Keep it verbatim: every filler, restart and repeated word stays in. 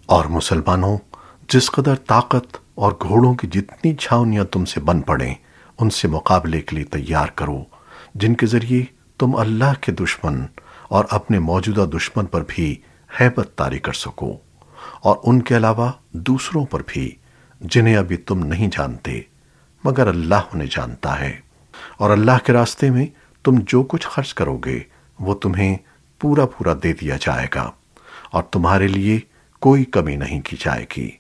और मुसलमानों, जिस कदर ताकत और घोड़ों की जितनी छावनियां तुमसे बन पड़ें, उनसे मुकाबले के लिए तैयार करो, जिनके जरिए तुम अल्लाह के दुश्मन और अपने मौजूदा दुश्मन पर भी हैबत तारी कर सको, और उनके अलावा दूसरों पर भी जिन्हें अभी तुम नहीं जानते, मगर अल्लाह उन्हें जानता है। और अल्लाह के रास्ते में तुम जो कुछ खर्च करोगे वो तुम्हें पूरा पूरा दे दिया जाएगा, और तुम्हारे लिए कोई कमी नहीं की जाएगी।